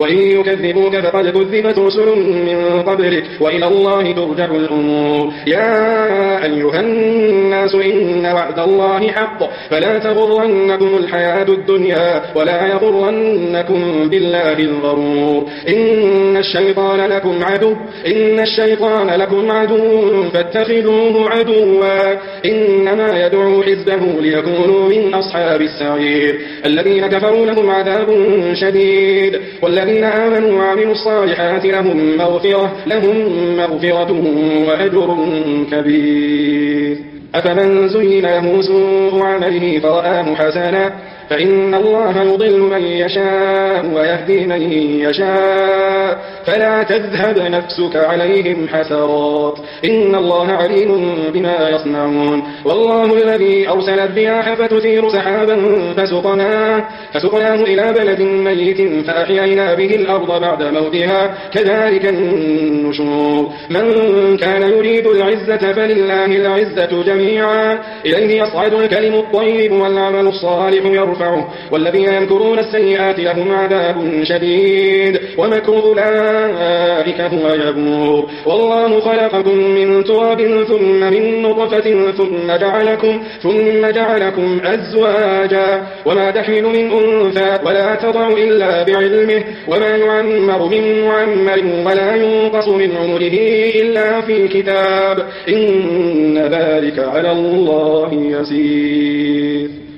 وإن يكذبوك فقد كذبت رسل من قبلك وإلى الله ترجع الأمور. يا أيها الناس إن وعد الله حق فلا تغرنكم الحياة الدنيا ولا يغرنكم بالله الغرور. إن الشيطان لكم عدو فاتخذوه عدوا إنما يدعو حزبه ليكونوا من أصحاب السعير. الذين كفروا لهم عذاب شديد والذين آمنوا وعملوا الصالحات لهم مغفرة وأجر كبير. أفمن زين له سوء عمله فرآه حسنا فإن الله يضل من يشاء ويهدي من يشاء فلا تذهب نفسك عليهم حسرات إن الله عليم بما يصنعون. والله الذي أرسل الرياح فتثير سحابا فسقناه إلى بلد ميت فأحيينا به الأرض بعد موتها كذلك النشور. من كان يريد العزة فلله العزة جميعا إليه يصعد الكلم الطيب والعمل الصالح يرفعه والذين يمكرون السيئات لهم عذاب شديد ومكر أولئك هو يبور. والله خلقكم من تراب ثم من نطفة ثم جعلكم أزواجا وما تحمل من أنثى ولا تضع إلا بعلمه وما يعمر من معمر ولا ينقص من عمره إلا في كتاب إن ذلك على الله يسير.